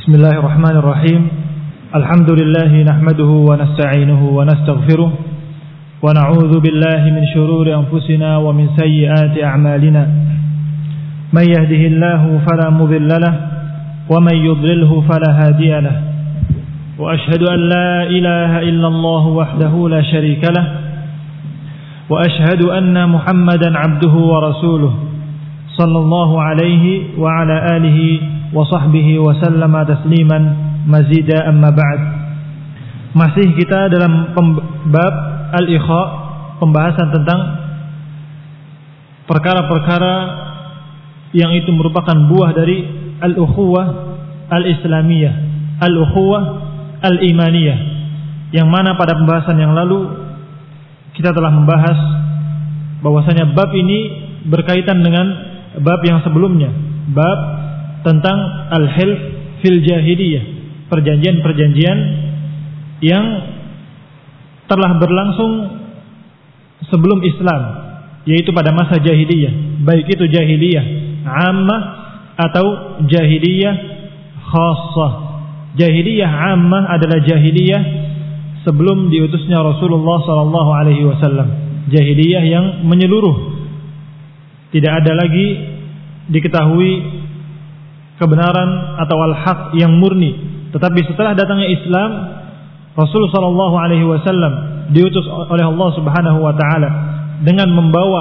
Bismillahirrahmanirrahim. Alhamdulillahi nahmaduhu wa nasta'inuhu wa nastaghfiruh wa na'udzu billahi min shururi anfusina wa min sayyiati a'malina. May yahdihillahu fala mudilla lahu wa may yudlilhu fala hadiya lahu. Wa ashhadu an la ilaha illallah wahdahu la sharika lahu wa ashhadu anna Muhammadan 'abduhu wa rasuluh sallallahu alaihi wa ala alihi wa sahbihi wa sallama tasliman mazida amma ba'd. Masih kita dalam bab al-ikha, pembahasan tentang perkara-perkara yang itu merupakan buah dari al-ukhuwah al-islamiyah, al-ukhuwah al-imaniyah, yang mana pada pembahasan yang lalu kita telah membahas bahwasanya bab ini berkaitan dengan bab yang sebelumnya, bab tentang al-hilf fil jahiliyah, perjanjian-perjanjian yang telah berlangsung sebelum Islam, yaitu pada masa jahiliyah, baik itu jahiliyah ammah atau jahiliyah khassah. Jahiliyah ammah adalah jahiliyah sebelum diutusnya Rasulullah sallallahu alaihi wasallam, jahiliyah yang menyeluruh, tidak ada lagi diketahui kebenaran atau al-haq yang murni. Tetapi setelah datangnya Islam, Rasulullah sallallahu alaihi wasallam diutus oleh Allah Subhanahu wa taala dengan membawa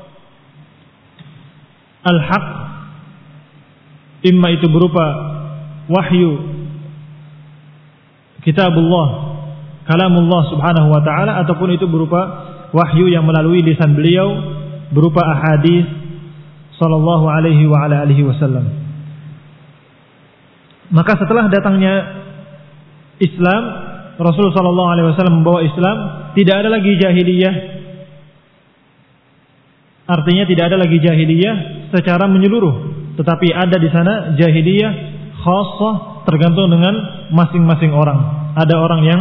al-haq, imma itu berupa wahyu kitabullah, kalamullah Subhanahu wa taala, ataupun itu berupa wahyu yang melalui lisan beliau berupa ahadits sallallahu alaihi wa ala alihi wasallam. Maka setelah datangnya Islam, Rasulullah sallallahu alaihi wasallam membawa Islam, tidak ada lagi jahiliyah. Artinya tidak ada lagi jahiliyah secara menyeluruh, tetapi ada di sana jahiliyah khassah, tergantung dengan masing-masing orang. Ada orang yang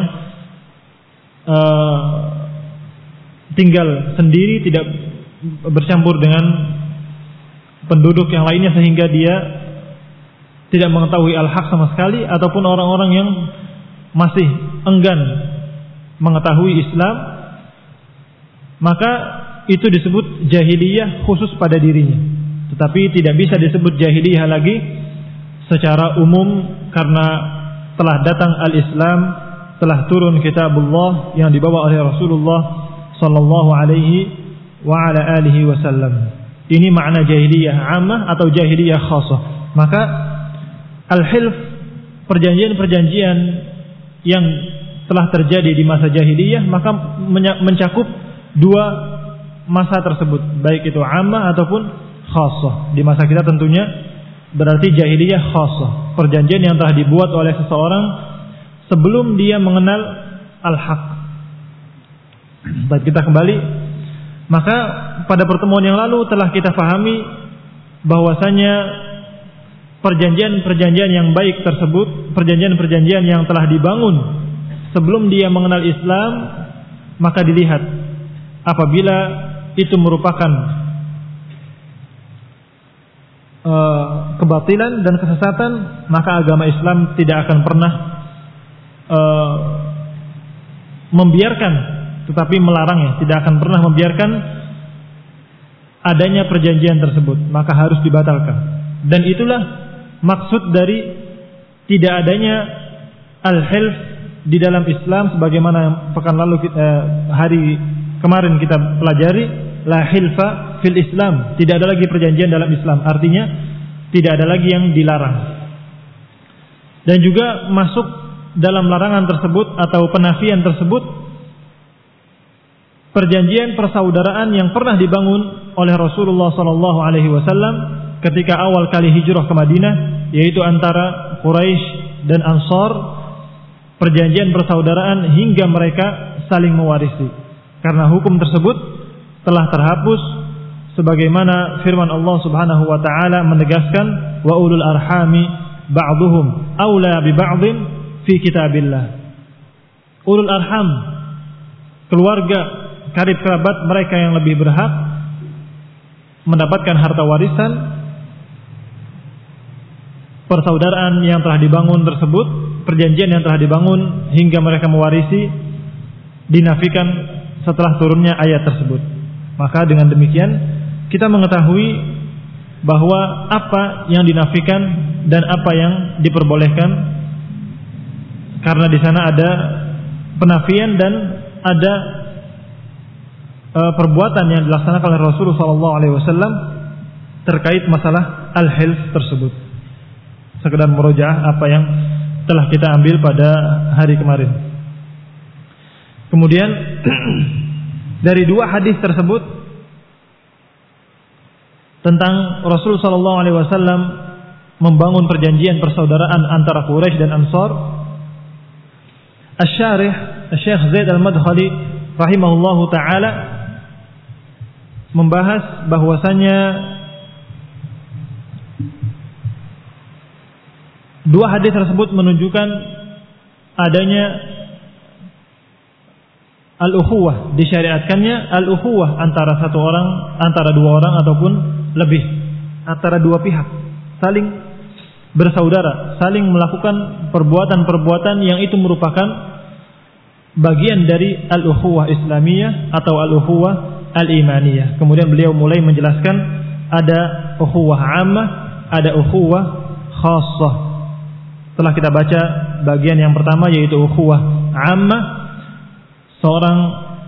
tinggal sendiri, tidak bercampur dengan penduduk yang lainnya sehingga dia tidak mengetahui al-haq sama sekali, ataupun orang-orang yang masih enggan mengetahui Islam, maka itu disebut jahiliyah khusus pada dirinya. Tetapi tidak bisa disebut jahiliyah lagi secara umum, karena telah datang al-Islam, telah turun kitabullah yang dibawa oleh Rasulullah sallallahu alaihi wa ala alihi wasallam. Ini makna jahiliyah ammah atau jahiliyah khassah. Maka al-hilf, perjanjian-perjanjian yang telah terjadi di masa jahiliyah, maka mencakup dua masa tersebut, baik itu ammah ataupun khassah. Di masa kita tentunya berarti jahiliyah khassah, perjanjian yang telah dibuat oleh seseorang sebelum dia mengenal al-haq. Baik, kita kembali. Maka pada pertemuan yang lalu telah kita fahami bahwasanya perjanjian-perjanjian yang baik tersebut, perjanjian-perjanjian yang telah dibangun sebelum dia mengenal Islam, maka dilihat apabila itu merupakan kebatilan dan kesesatan, maka agama Islam tidak akan pernah membiarkan, tetapi melarangnya, tidak akan pernah membiarkan adanya perjanjian tersebut, maka harus dibatalkan. Dan itulah maksud dari tidak adanya al-hilf di dalam Islam, sebagaimana pekan lalu hari kemarin kita pelajari, la hilfa fil Islam, tidak ada lagi perjanjian dalam Islam. Artinya tidak ada lagi yang dilarang. Dan juga masuk dalam larangan tersebut atau penafian tersebut perjanjian persaudaraan yang pernah dibangun oleh Rasulullah sallallahu alaihi wasallam ketika awal kali hijrah ke Madinah, yaitu antara Quraisy dan Ansar, perjanjian persaudaraan hingga mereka saling mewarisi. Karena hukum tersebut telah terhapus, sebagaimana firman Allah Subhanahu wa taala menegaskan, wa ulul arhami ba'duhum aula bi ba'dhin fi kitabillah. Ulul arham, keluarga karib kerabat mereka yang lebih berhak mendapatkan harta warisan persaudaraan yang telah dibangun tersebut, perjanjian yang telah dibangun hingga mereka mewarisi, dinafikan setelah turunnya ayat tersebut. Maka dengan demikian kita mengetahui bahwa apa yang dinafikan dan apa yang diperbolehkan, karena di sana ada penafian dan ada perbuatan yang dilaksanakan oleh Rasulullah SAW terkait masalah al-hilf tersebut. Sekedar murojaah apa yang telah kita ambil pada hari kemarin. Kemudian dari dua hadis tersebut tentang Rasul sallallahu alaihi wasallam membangun perjanjian persaudaraan antara Quraisy dan Ansar, Asy-Syarih Syekh Zaid Al-Madkhali rahimahullahu taala membahas bahwasanya dua hadis tersebut menunjukkan adanya al-ukhuwah, disyariatkannya al-ukhuwah antara satu orang, antara dua orang ataupun lebih, antara dua pihak, saling bersaudara, saling melakukan perbuatan-perbuatan yang itu merupakan bagian dari al-ukhuwah Islamiyah atau al-ukhuwah al-imaniyah. Kemudian beliau mulai menjelaskan ada ukhuwah ammah, ada ukhuwah khassah. Setelah kita baca bagian yang pertama yaitu ukhuwah ammah, seorang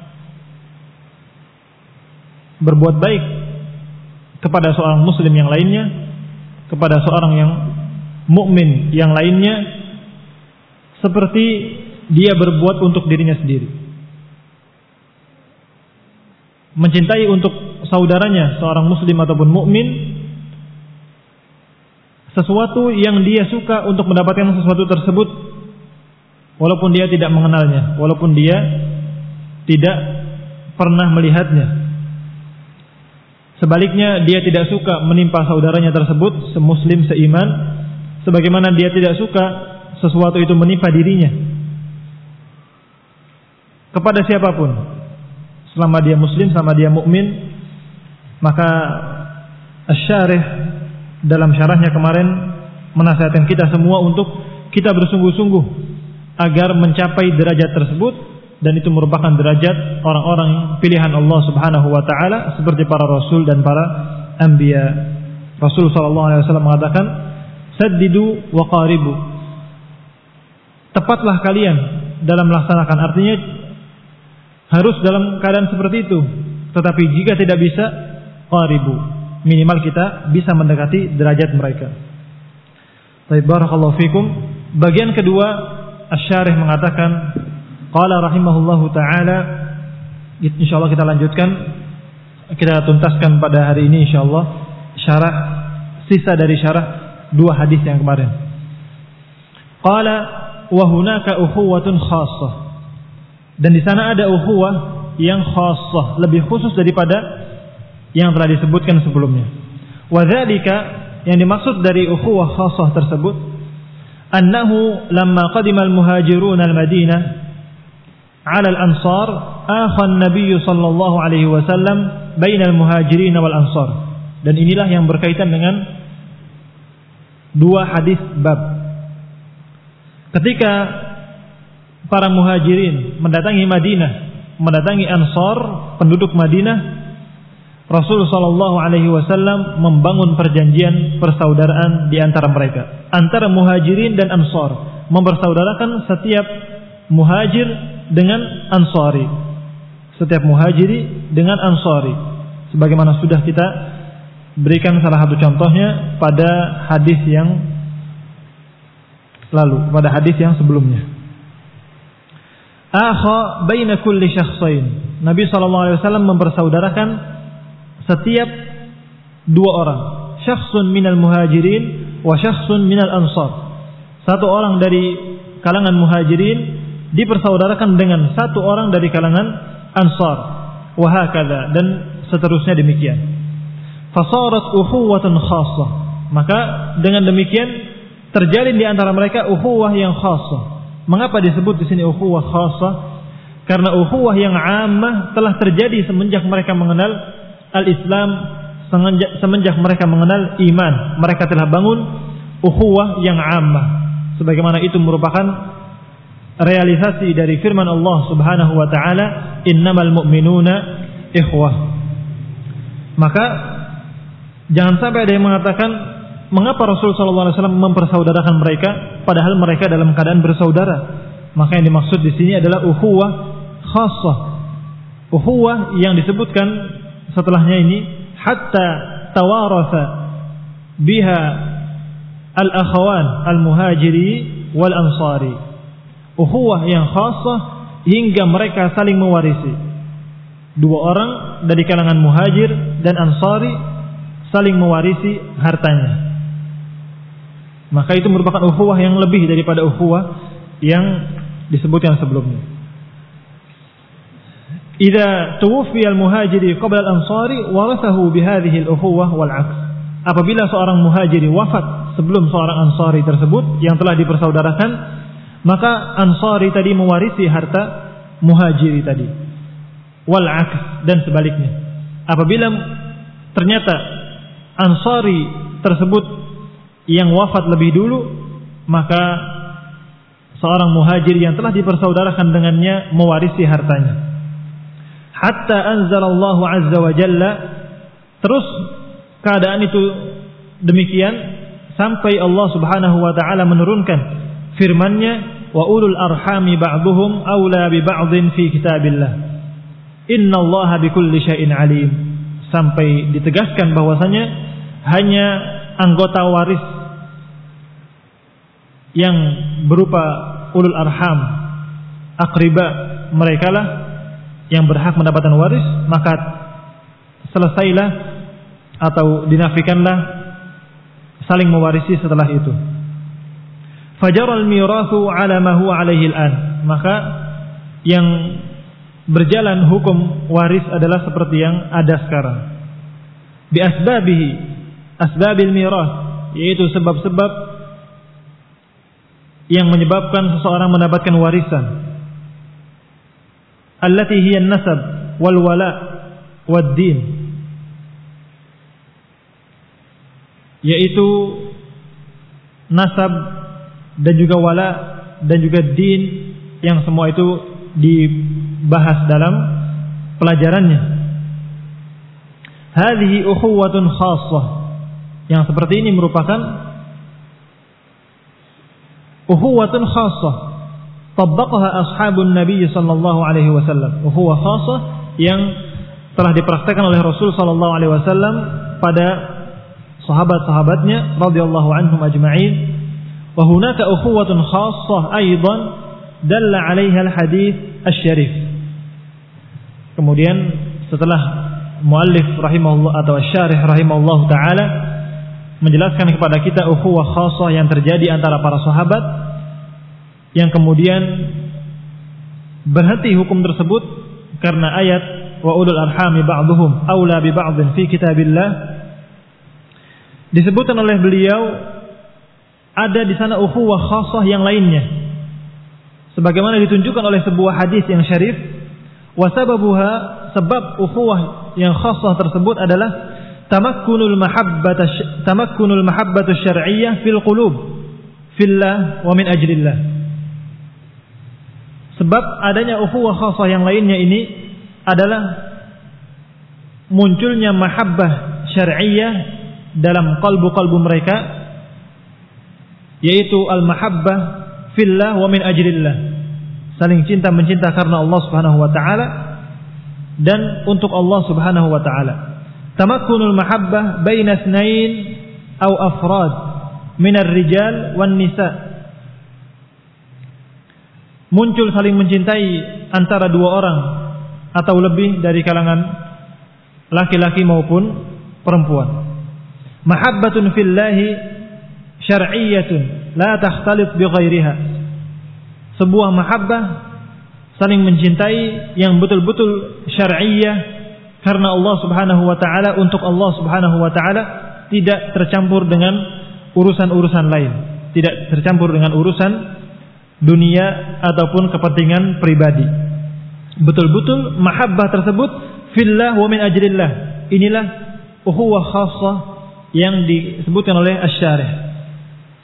berbuat baik kepada seorang muslim yang lainnya, kepada seorang yang mukmin yang lainnya, seperti dia berbuat untuk dirinya sendiri. Mencintai untuk saudaranya seorang muslim ataupun mukmin sesuatu yang dia suka untuk mendapatkan sesuatu tersebut, walaupun dia tidak mengenalnya, walaupun dia tidak pernah melihatnya. Sebaliknya, dia tidak suka menimpa saudaranya tersebut, semuslim seiman, sebagaimana dia tidak suka sesuatu itu menimpa dirinya. Kepada siapapun, selama dia muslim, selama dia mukmin. Maka Asy-Syarih dalam syarahnya kemarin menasihatkan kita semua untuk kita bersungguh-sungguh agar mencapai derajat tersebut. Dan itu merupakan derajat orang-orang pilihan Allah Subhanahu wa taala seperti para rasul dan para anbiya. Rasul sallallahu alaihi wasallam mengatakan, "Saddidu wa qaribu." Tepatlah kalian dalam melaksanakan, artinya harus dalam keadaan seperti itu. Tetapi jika tidak bisa, qaribu. Minimal kita bisa mendekati derajat mereka. Baik, barakallahu fikum. Bagian kedua, Asy-Syarih mengatakan, qala rahimahullahu ta'ala, insyaallah kita lanjutkan, kita tuntaskan pada hari ini insyaallah syarah, sisa dari syarah dua hadis yang kemarin. Qala wa hunaka ukhuwatun khassah, dan di sana ada ukhuwah yang khassah, lebih khusus daripada yang telah disebutkan sebelumnya. Wa dzalika, yang dimaksud dari ukhuwah khassah tersebut, annahu lamma qadima al-muhajirun al-Madinah على الأنصار آخى النبي صلى الله عليه وسلم بين المهاجرين والأنصار. Dan inilah yang berkaitan dengan dua hadis bab. Ketika para muhajirin mendatangi Madinah, mendatangi Ansar, penduduk Madinah, Rasul sallallahu alaihi wasallam membangun perjanjian persaudaraan di antara mereka, antara muhajirin dan Ansar, mempersaudarakan setiap muhajir dengan ansari, setiap muhajiri dengan ansari, sebagaimana sudah kita berikan salah satu contohnya pada hadis yang lalu, pada hadis yang sebelumnya. Akha baina kulli syakhsain, Nabi SAW mempersaudarakan setiap dua orang, syakhsun minal muhajirin wa syakhsun minal ansar, satu orang dari kalangan muhajirin dipersaudarakan dengan satu orang dari kalangan ansar, wa hakadha, dan seterusnya demikian. Fasarat ukhuwatan khassah, maka dengan demikian terjalin di antara mereka ukhuwah yang khassah. Mengapa disebut di sini ukhuwah khassah? Karena ukhuwah yang ammah telah terjadi semenjak mereka mengenal al-Islam, semenjak mereka mengenal iman. Mereka telah bangun ukhuwah yang ammah, sebagaimana itu merupakan realisasi dari firman Allah Subhanahu wa taala, innamal mu'minuna ikhwah. Maka jangan sampai ada yang mengatakan, mengapa Rasul sallallahu alaihi wasallam mempersaudarakan mereka padahal mereka dalam keadaan bersaudara? Maka yang dimaksud di sini adalah ukhuwah khassah. Ukhuwah yang disebutkan setelahnya ini, hatta tawaratha biha al-akhawan al-muhajiri wal ansari. Ukhuwah yang khassah hingga mereka saling mewarisi. Dua orang dari kalangan muhajir dan ansari saling mewarisi hartanya. Maka itu merupakan ukhuwah yang lebih daripada ukhuwah yang disebutkan sebelumnya. Idza tuwfiya al-muhajiri qabla al-ansari warathahu bihadhihi al-ukhuwah wal 'aks. Apabila seorang muhajiri wafat sebelum seorang ansari tersebut yang telah dipersaudarakan, maka ansari tadi mewarisi harta muhajiri tadi. Wal 'aks, dan sebaliknya. Apabila ternyata ansari tersebut yang wafat lebih dulu, maka seorang muhajir yang telah dipersaudarakan dengannya mewarisi hartanya. Hatta anzalallahu azza wa jalla, terus keadaan itu demikian sampai Allah Subhanahu wa taala menurunkan firman-Nya, wa ulul arhami ba'dhum aula bi ba'dhin fi kitabillah innallaha bikulli syai'in alim, sampai ditegaskan bahwasanya hanya anggota waris yang berupa ulul arham, aqriba, mereka lah yang berhak mendapatkan waris, maka selesailah atau dinafikanlah saling mewarisi setelah itu. Fajaral mirathu ala ma huwa alaihi al-an, maka yang berjalan hukum waris adalah seperti yang ada sekarang. Bi asbabihi, asbabil mirath, yaitu sebab-sebab yang menyebabkan seseorang mendapatkan warisan. Allati hiya an-nasab wal wala wad din, yaitu nasab dan juga wala dan juga din, yang semua itu dibahas dalam pelajarannya. Hadhihi ukhuwatun khassah, yang seperti ini merupakan ukhuwatun khassah tabbaqaha ashabun Nabi sallallahu alaihi wasallam. Ukhuwah khassah yang telah dipraktikkan oleh Rasul sallallahu alaihi wasallam pada sahabat-sahabatnya radhiyallahu anhum ajma'in. Wa hunaka ukhuwatun khassah aidan dalla 'alaiha al-hadits asy-syarif. Kemudian setelah muallif rahimahullah atau asy-syarih rahimahullah taala menjelaskan kepada kita ukhuwah khassah yang terjadi antara para sahabat, yang kemudian berhenti hukum tersebut karena ayat wa ulul arhami ba'dhum aula bi ba'dhin fi kitabillah. Disebutkan oleh beliau ada di sana ukhuwah khassah yang lainnya, sebagaimana ditunjukkan oleh sebuah hadis yang syarif. Wa sababuha, sebab ukhuwah yang khassah tersebut adalah tamakkunul mahabbatu syar'iyyah fil qulub fillah wa min ajlillah. Sebab adanya ukhuwah khassah yang lainnya ini adalah munculnya mahabbah syar'iyyah dalam kalbu-kalbu mereka, yaitu al-mahabbah fillah wa min ajlillah, saling cinta mencinta karena Allah Subhanahu wa taala dan untuk Allah Subhanahu wa taala. Tamakkunul mahabbah baina itsnain aw afrad min ar-rijal wan nisa, muncul saling mencintai antara dua orang atau lebih dari kalangan laki-laki maupun perempuan. Mahabbatun fillahi syar'iyyatun la takhtalif bi ghairiha. Sebuah mahabbah saling mencintai yang betul-betul syar'iyyah karena Allah Subhanahu wa taala, untuk Allah Subhanahu wa taala, tidak tercampur dengan urusan-urusan lain, tidak tercampur dengan urusan dunia ataupun kepentingan pribadi. Betul-betul mahabbah tersebut fillah wa min ajlillah. Inilah ukhuwah khassah yang disebutkan oleh asy-syarih.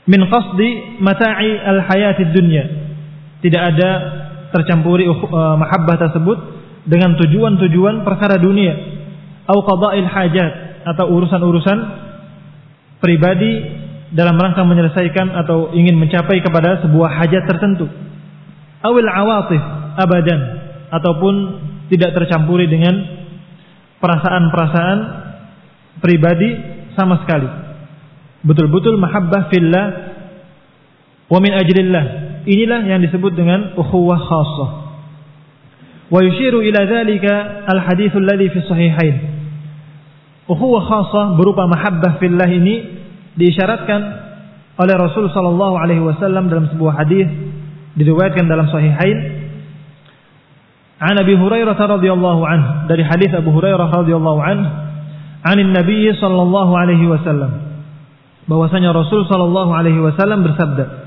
min qasdi mata'i al-hayatid dunya. Tidak ada tercampuri mahabbah tersebut dengan tujuan-tujuan perkara dunia, au qada'il hajat, atau urusan-urusan pribadi dalam rangka menyelesaikan atau ingin mencapai kepada sebuah hajat tertentu, awil awatif abadan, ataupun tidak tercampuri dengan perasaan-perasaan pribadi sama sekali. Betul-betul mahabbah fillah wa min ajlillah. Inilah yang disebut dengan ukhuwah khassah. Wa yushiru ila dzalika al-hadits alladhi fi sahihain. Ukhuwah khassah berupa mahabbah fillah ini diisyaratkan oleh Rasul sallallahu alaihi wasallam dalam sebuah hadis diriwayatkan dalam sahihain. An Abi Hurairah radhiyallahu anhu, dari hadis Abu Hurairah radhiyallahu anhu, anin Nabi sallallahu alaihi wasallam, bahwasanya Rasul sallallahu alaihi wasallam bersabda,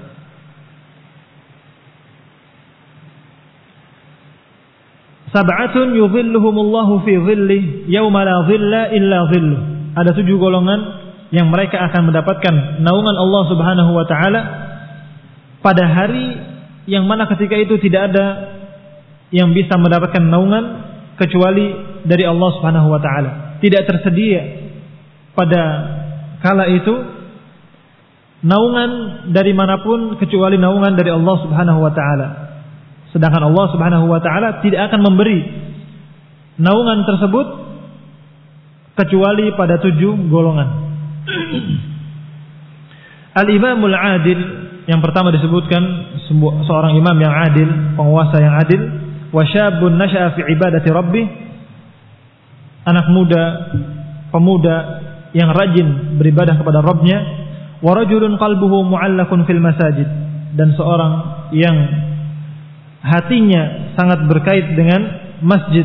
sab'atun yudhilluhumullahu fi dhillih yauma la dhilla illa dhilluh. Ada 7 golongan yang mereka akan mendapatkan naungan Allah Subhanahu wa taala pada hari yang mana ketika itu tidak ada yang bisa mendapatkan naungan kecuali dari Allah Subhanahu wa taala. Tidak tersedia pada kala itu naungan dari manapun kecuali naungan dari Allah Subhanahu wa taala. Sedangkan Allah Subhanahu wa taala tidak akan memberi naungan tersebut kecuali pada 7 golongan. Al-Imamul Adil, yang pertama disebutkan seorang imam yang adil, penguasa yang adil, wa syabun nasha'a fi ibadati rabbih, anak muda, pemuda yang rajin beribadah kepada Rabbnya, wa rajulun qalbuhu mu'allaqun fil masajid, dan seorang yang hatinya sangat berkait dengan masjid,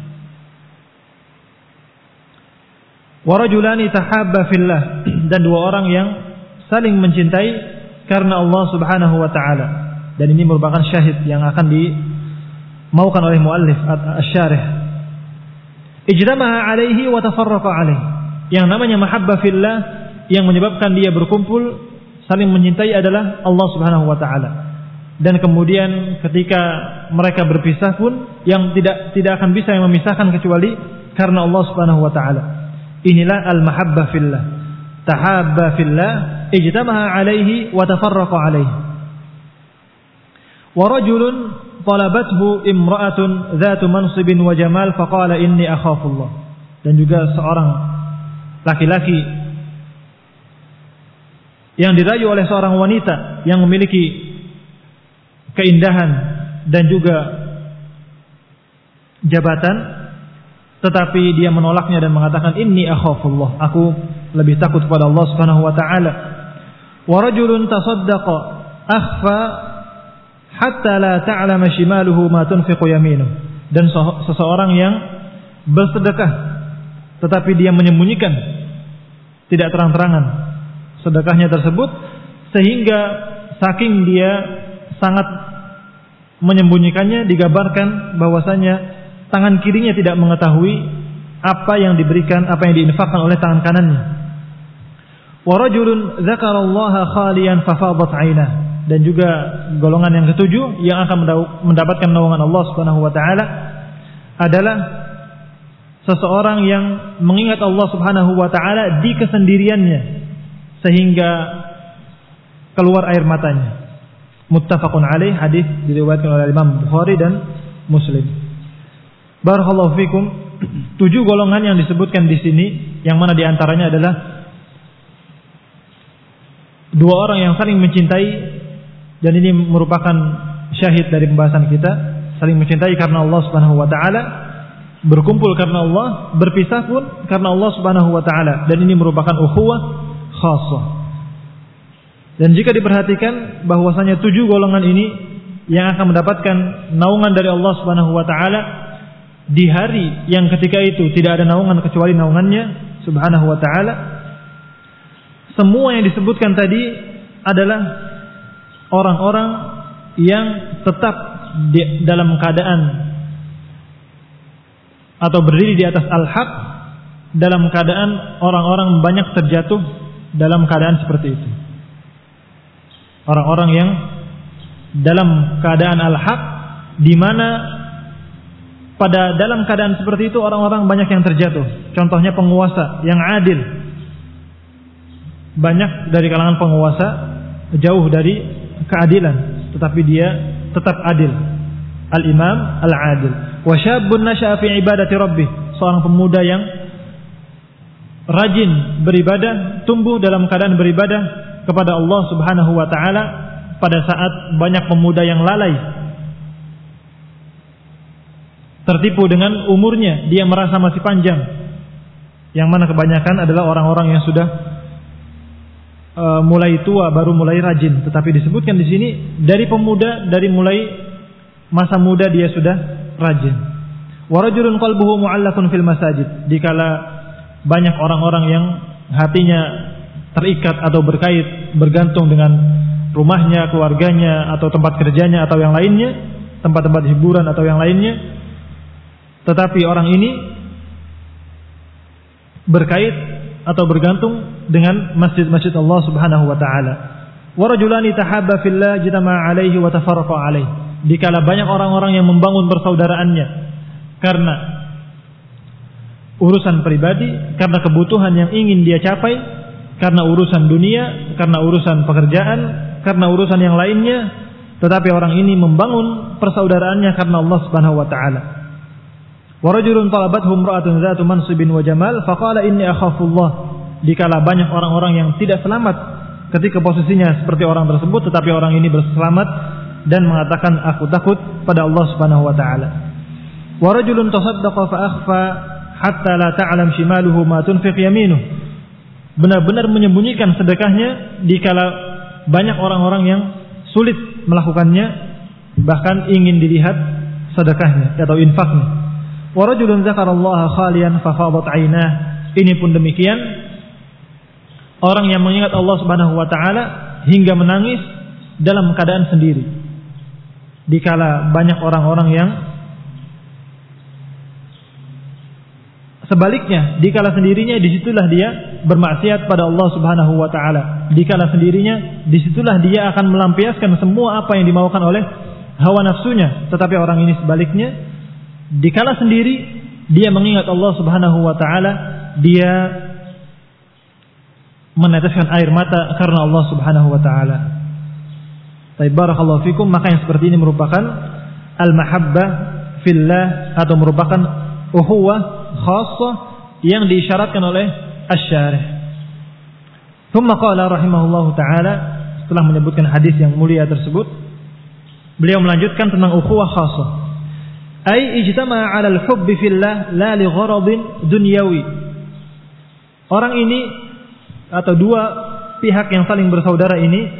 wa rajulani tahabba fillah, dan 2 orang yang saling mencintai karena Allah Subhanahu wa taala. Dan ini merupakan syahid yang akan dimaukan oleh muallif asy-syarih. Ijtama'a alaihi wa tafarraqa alaihi. Yang namanya mahabbah fillah yang menyebabkan dia berkumpul saling mencintai adalah Allah Subhanahu wa taala. Dan kemudian ketika mereka berpisah pun yang tidak akan bisa yang memisahkan kecuali karena Allah Subhanahu wa taala. Inilah al-mahabbah fillah. Tahabba fillah, ijtama'a alaihi wa tafarraqa alaihi. Wa rajulun talabathu imra'atun dzatu mansibin wa jamal faqala inni akhafullah. Dan juga seorang laki-laki yang dirayu oleh seorang wanita yang memiliki keindahan dan juga jabatan, tetapi dia menolaknya dan mengatakan inni akhafullah, aku lebih takut kepada Allah Subhanahu wa taala. Wa rajulun tasaddaqa akhfa hatta la ta'lama shimaluhu ma tunfiqu yaminuhu. Dan seseorang yang bersedekah tetapi dia menyembunyikan, tidak terang-terangan sedekahnya tersebut, sehingga saking dia sangat menyembunyikannya, digambarkan bahwasanya tangan kirinya tidak mengetahui apa yang diberikan, apa yang diinfakkan oleh tangan kanannya. Wa rajulun dzakarallaha khaliyan fafadat 'ainah. Dan juga golongan yang ketujuh yang akan mendapatkan naungan Allah Subhanahu wa taala adalah seseorang yang mengingat Allah Subhanahu wa taala di kesendiriannya sehingga keluar air matanya. Muttafaqun alaih, hadis diriwayatkan oleh Imam Bukhari dan Muslim. Barakallahu fikum. 7 golongan yang disebutkan di sini, yang mana diantaranya adalah 2 orang yang saling mencintai, dan ini merupakan syahid dari pembahasan kita, saling mencintai karena Allah Subhanahu wa taala, berkumpul karena Allah, berpisah pun karena Allah Subhanahu wa taala, dan ini merupakan ukhuwah khassah. Dan jika diperhatikan bahwasanya 7 golongan ini yang akan mendapatkan naungan dari Allah Subhanahu wa taala di hari yang ketika itu tidak ada naungan kecuali naungannya Subhanahu wa taala. Semua yang disebutkan tadi adalah orang-orang yang tetap dalam keadaan atau berdiri di atas al-haq, dalam keadaan orang-orang banyak terjatuh dalam keadaan seperti itu. Orang-orang yang dalam keadaan al-haq, di mana pada dalam keadaan seperti itu orang-orang banyak yang terjatuh. Contohnya penguasa yang adil. Banyak dari kalangan penguasa jauh dari keadilan, tetapi dia tetap adil. Al-imam al-adil. Wa syabun nasha'a fi ibadati rabbih. Seorang pemuda yang rajin beribadah, tumbuh dalam keadaan beribadah kepada Allah Subhanahu wa taala pada saat banyak pemuda yang lalai, tertipu dengan umurnya, dia merasa masih panjang. Yang mana kebanyakan adalah orang-orang yang sudah mulai tua baru mulai rajin. Tetapi disebutkan di sini dari pemuda, dari mulai masa muda dia sudah rajin. Wa rajulun qalbuhu mu'allaqun fil masajid. Dikala banyak orang-orang yang hatinya terikat atau bergantung dengan rumahnya, keluarganya, atau tempat kerjanya, atau yang lainnya, tempat-tempat hiburan atau yang lainnya. Tetapi orang ini berkait atau bergantung dengan masjid-masjid Allah Subhanahu wa taala. Wa rajulani tahabba fillah jitama'a alaihi wa tafarraqa alaihi. Dikala banyak orang-orang yang membangun persaudaraannya karena urusan pribadi, karena kebutuhan yang ingin dia capai, karena urusan dunia, karena urusan pekerjaan, karena urusan yang lainnya, tetapi orang ini membangun persaudaraannya karena Allah Subhanahu wa taala. Wa rajulun talabathu imra'atun dzatu mansibin wa jamal faqala inni akhafullah. Dikala banyak orang-orang yang tidak selamat ketika posisinya seperti orang tersebut, tetapi orang ini berselamat dan mengatakan aku takut pada Allah Subhanahu wa taala. Wa rajulun tasaddaqa fa akhfa hatta la ta'lam shimaluhu ma tunfiq yaminuh. Benar-benar menyembunyikan sedekahnya dikala banyak orang-orang yang sulit melakukannya, bahkan ingin dilihat sedekahnya atau infaknya. Wa rajulun dzakarallaha khaliyan fa fadat 'ainah. Ini pun demikian, orang yang mengingat Allah Subhanahu wa taala hingga menangis dalam keadaan sendiri. Dikala banyak orang-orang yang sebaliknya, dikala sendirinya disitulah dia bermaksiat pada Allah Subhanahu wa taala. Dikala sendirinya disitulah dia akan melampiaskan semua apa yang dimaukan oleh hawa nafsunya. Tetapi orang ini sebaliknya, dikala sendiri dia mengingat Allah Subhanahu wa taala, dia meneteskan air mata karena Allah Subhanahu wa taala. Baik, barakallahu fikum. Maka yang seperti ini merupakan al-mahabbah fillah, atau merupakan ukhuwah khassah yang diisyaratkan oleh asy-syarih. Tsumma qala rahimahullahu taala, setelah menyebutkan hadis yang mulia tersebut, beliau melanjutkan tentang ukhuwah khassah. Ai ijtama'a 'ala al-hubbi fillah la li gharadin dunyawi. Orang ini atau dua pihak yang saling bersaudara ini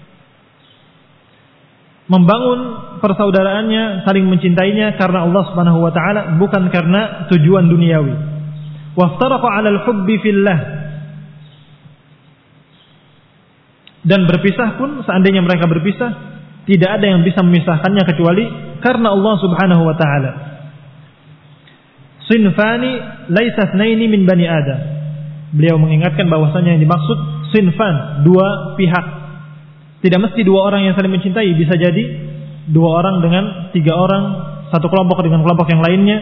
membangun persaudaraannya, saling mencintainya karena Allah Subhanahu wa taala, bukan karena tujuan duniawi. Waftaraqa 'ala al-hubbi fillah. Dan berpisah pun, seandainya mereka berpisah, tidak ada yang bisa memisahkannya kecuali karena Allah Subhanahu wa taala. Sinfani laisa tsnaini min bani Adam. Beliau mengingatkan bahwasanya yang dimaksud sinfan, dua pihak. Tidak mesti dua orang yang saling mencintai, bisa jadi dua orang dengan tiga orang, satu kelompok dengan kelompok yang lainnya.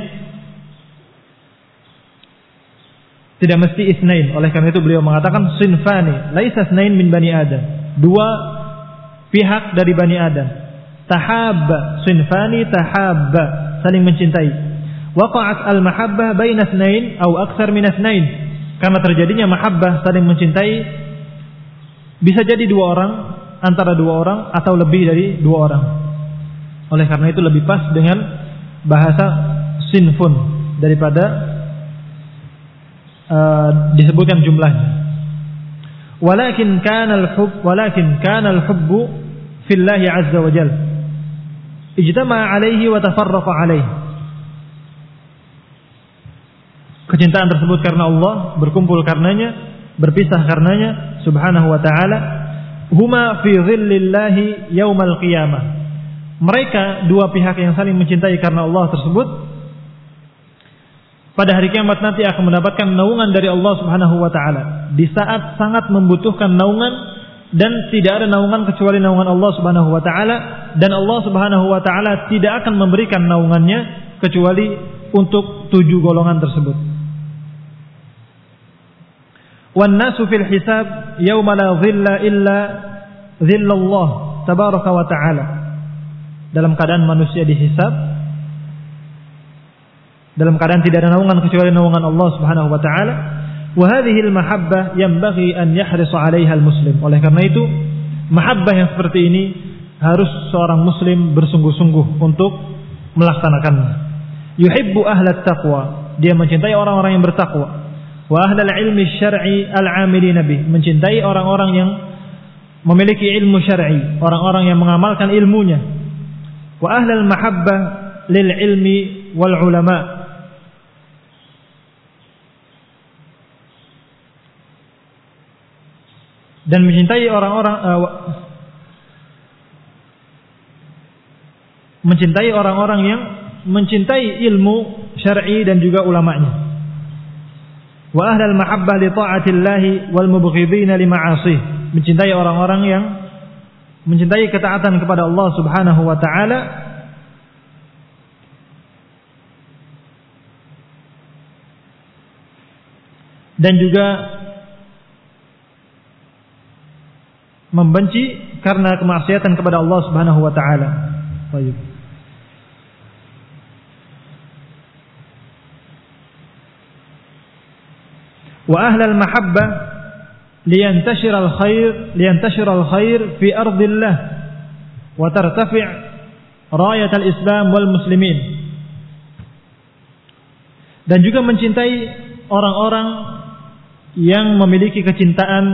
Tidak mesti isnain. Oleh karena itu beliau mengatakan sinfani laisa tsnain min bani Adam. Dua pihak dari Bani Adam. Tahabba, sinfani tahabba, saling mencintai. Waqa'at al-mahabbah baina tsnain atau aktsar min tsnain. Karena terjadinya mahabbah, saling mencintai, bisa jadi dua orang, antara dua orang atau lebih dari dua orang. Oleh karena itu lebih pas dengan bahasa sinfun daripada disebutkan jumlahnya. Walakin kana al-hubbu fillahi azza wa jalla ijtama'a alaihi wa tafarraqa alaihi. Kecintaan tersebut karena Allah, berkumpul karenanya, berpisah karenanya Subhanahu wa ta'ala. Huma fi dhillillahi yaumal qiyamah. Mereka dua pihak yang saling mencintai karena Allah tersebut pada hari kiamat nanti akan mendapatkan naungan dari Allah Subhanahu wa taala. Di saat sangat membutuhkan naungan, dan tidak ada naungan kecuali naungan Allah Subhanahu wa taala, dan Allah Subhanahu wa taala tidak akan memberikan naungannya kecuali untuk 7 golongan tersebut. Wan nasu fil hisab yauma la dhilla illa dhillallah tabaraka wa taala. Dalam keadaan manusia dihisab, dalam keadaan tidak ada naungan kecuali naungan Allah Subhanahu wa taala. Wa hadhihi al-mahabbah yanbaghi an yahrisa 'alaiha al-muslim. Oleh karena itu, mahabbah yang seperti ini harus seorang muslim bersungguh-sungguh untuk melaksanakannya. Yuhibbu ahlat taqwa, dia mencintai orang-orang yang bertakwa. Wa ahlal ilmi syar'i al-'amilina bih, mencintai orang-orang yang memiliki ilmu syar'i, orang-orang yang mengamalkan ilmunya. Wa ahlal mahabbah lil ilmi wal ulama, dan mencintai orang-orang yang mencintai ilmu syar'i dan juga ulamanya. Wa ahlal mahabbah li ta'atillahi wal mubghidina li ma'asih, mencintai orang-orang yang mencintai ketaatan kepada Allah Subhanahu wa taala dan juga membenci karena kemaksiatan kepada Allah Subhanahu wa taala. Baik. Wa ahlal mahabbah liyantashira al-khair fi ardillah wa tartafi' rayat al-islam wal muslimin. Dan juga mencintai orang-orang yang memiliki kecintaan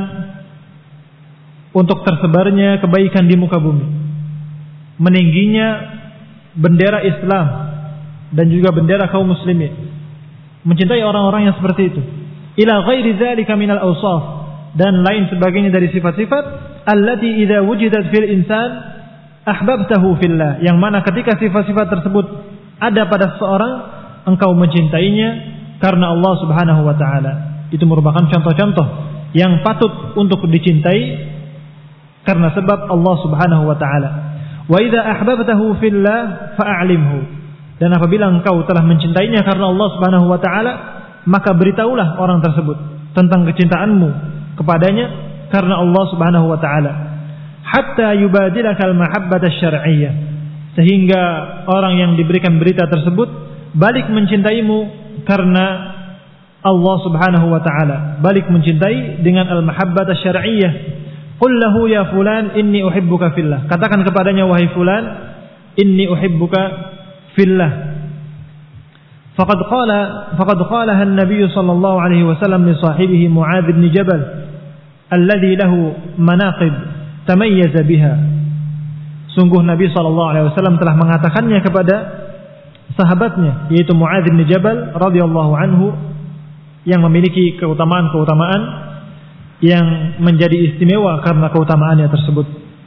untuk tersebarnya kebaikan di muka bumi, meningginya bendera Islam dan juga bendera kaum muslimin. Mencintai orang-orang yang seperti itu. Ila ghairi dzalika minal awsaf, dan lain sebagainya dari sifat-sifat allati idza wujidat fil insan ahbabtahu fillah, yang mana ketika sifat-sifat tersebut ada pada seseorang, engkau mencintainya karena Allah Subhanahu wa taala. Itu merupakan contoh-contoh yang patut untuk dicintai karena sebab Allah Subhanahu wa taala. Wa idza ahbabtahu fillah fa'alimhu, dan apabila engkau telah mencintainya karena Allah Subhanahu wa taala, maka beritahulah orang tersebut tentang kecintaanmu kepadanya karena Allah Subhanahu wa taala. Hatta yubadilaka al-mahabbata asy-syar'iyyah, sehingga orang yang diberikan berita tersebut balik mencintaimu karena Allah Subhanahu wa taala, balik mencintai dengan al-mahabbata asy-syar'iyyah. Qul lahu ya fulan inni uhibbuka fillah, katakan kepadanya wahai fulan, inni uhibbuka fillah. Faqad qalaha an-nabiy sallallahu alaihi wasallam li sahibihi Mu'adz bin Jabal alladhi lahu manaqib tamayyaza biha. Sungguh Nabi sallallahu alaihi wasallam telah mengatakannya kepada sahabatnya, yaitu Mu'adz bin Jabal radhiyallahu anhu, yang memiliki keutamaan-keutamaan yang menjadi istimewa karena keutamaannya tersebut.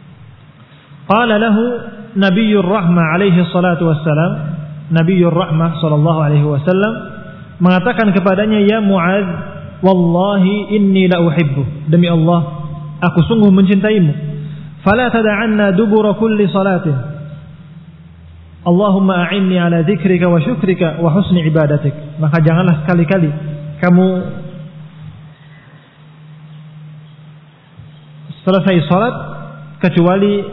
Qala lahu Nabiyyur Rahmah alaihi salatu wassalam, Nabiyyur Rahmah sallallahu alaihi wasallam mengatakan kepadanya, ya Mu'adz, wallahi inni la uhibbu, demi Allah aku sungguh mencintaimu. Fala tad'anna dubura kulli salatin Allahumma a'inni ala dzikrika wa syukrika wa husni ibadatik. Maka janganlah sekali-kali kamu selesai salat kecuali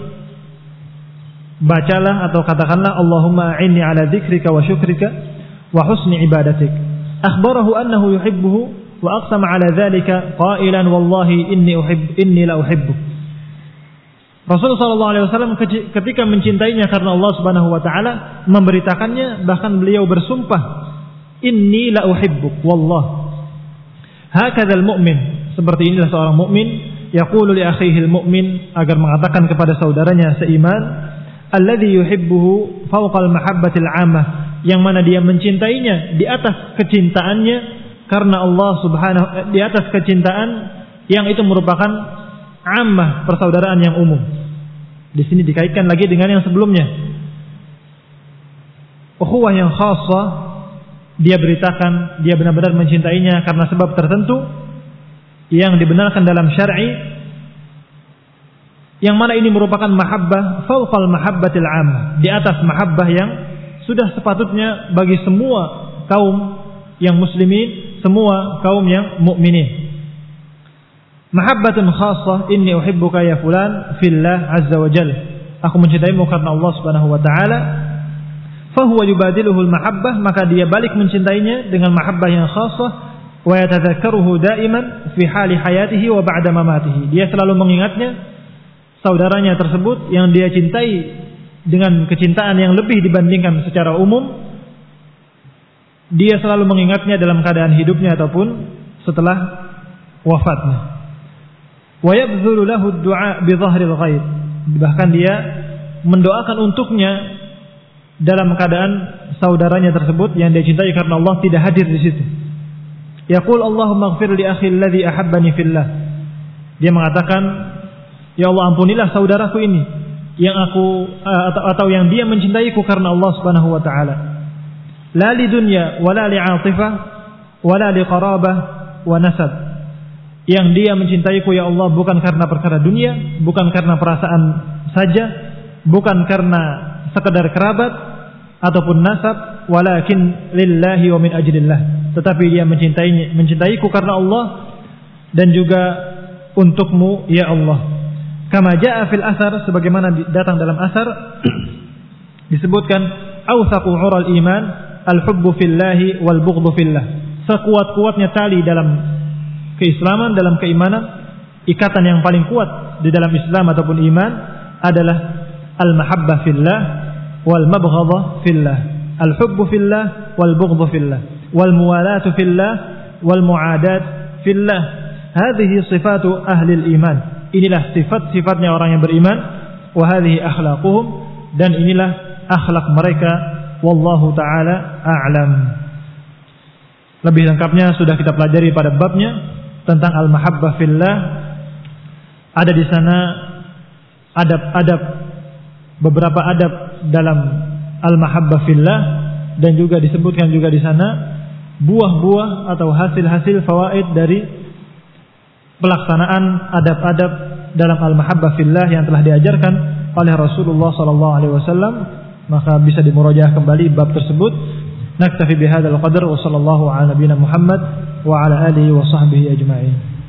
bacalah atau katakanlah Allahumma a'inni ala dzikrika wa syukrika wa husni ibadatik. Akhbarahu annahu yuhibbuhu wa aqsama ala dzalika qailan wallahi inni la uhibbu. Rasulullah sallallahu alaihi wasallam ketika mencintainya karena Allah Subhanahu wa taala memberitakannya, bahkan beliau bersumpah, inni la uhibbuk wallah. Hakadzal mu'min, seperti inilah seorang mukmin yaqulu li akhihi al-mu'min, agar mengatakan kepada saudaranya seiman, alladhi yuhibbuhu fawqa al-mahabbatil 'ammah, yang mana dia mencintainya di atas kecintaannya karena Allah Subhanahu, di atas kecintaan yang itu merupakan 'ammah, persaudaraan yang umum. Di sini dikaitkan lagi dengan yang sebelumnya, ukhuwah yang khassah. Dia beritakan dia benar-benar mencintainya karena sebab tertentu yang dibenarkan dalam syar'i, Yang mana ini merupakan mahabbah fauqal mahabbatil 'ammah, di atas mahabbah yang sudah sepatutnya bagi semua kaum yang muslimin, semua kaum yang mukminin. Mahabbatun khassah, inni uhibbuka ya fulan fillah azza wa jalla. Aku mencintaimu karena Allah Subhanahu wa taala. Fa huwa yubadiluhul mahabbah, maka dia balik mencintainya dengan mahabbah yang khassah, wa yatadhakkaruhu daiman fi hali hayatihi wa ba'da mamatihi. Dia selalu mengingatnya saudaranya tersebut yang dia cintai dengan kecintaan yang lebih dibandingkan secara umum. Dia selalu mengingatnya dalam keadaan hidupnya ataupun setelah wafatnya. Wa yabdhulu lahu ad-du'a bi dhahril ghaib. Bahkan dia mendoakan untuknya dalam keadaan saudaranya tersebut yang dia cintai karena Allah tidak hadir di situ. Yaqul Allahumma ighfir li akhi alladhi ahabbani fillah. Dia mengatakan, ya Allah, ampunilah saudaraku ini yang aku atau yang dia mencintaiku karena Allah Subhanahu wa taala. La li dunya wala li 'atifah wala li qarabah wa nasab. Yang dia mencintaiku ya Allah bukan karena perkara dunia, bukan karena perasaan saja, bukan karena sekedar kerabat ataupun nasab, walakin lillahi wa min ajlillah. Tetapi dia mencintaiku karena Allah dan juga untukmu ya Allah. Kama jaa fil athar, sebagaimana datang dalam asar disebutkan awsaqu ural iman al-hubbu fillahi wal bughdhu fillah. Sekuat-kuatnya tali dalam keislaman, dalam keimanan, ikatan yang paling kuat di dalam Islam ataupun iman adalah al-mahabbah fillah wal mabghadha fillah. Al-hubbu fillah wal bughdhu fillah wal muwalatu fillah wal muadat fillah. Hadhihi sifatu ahli al-iman. Inilah sifat-sifatnya orang yang beriman. Wa hadhihi akhlaquhum, dan inilah akhlak mereka. Wallahu taala a'lam. Lebih lengkapnya sudah kita pelajari pada babnya tentang al-mahabbah fillah. Ada di sana adab-adab, beberapa adab dalam al-mahabbah fillah, dan juga disebutkan juga di sana buah-buah atau hasil-hasil fawaid dari pelaksanaan adab-adab dalam al-mahabbah fillah yang telah diajarkan oleh Rasulullah sallallahu alaihi wasallam. Maka bisa dimurajaah kembali bab tersebut. Naktafi bihadzal qadar wa sallallahu ala nabiyyina Muhammad wa ala alihi wa sahbihi ajma'in.